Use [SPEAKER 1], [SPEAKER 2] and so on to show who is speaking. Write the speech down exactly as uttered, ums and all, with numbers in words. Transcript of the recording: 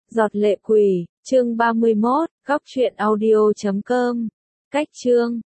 [SPEAKER 1] Giọt lệ quỷ, chương ba mươi mốt, góc truyện audio chấm com. Cách chương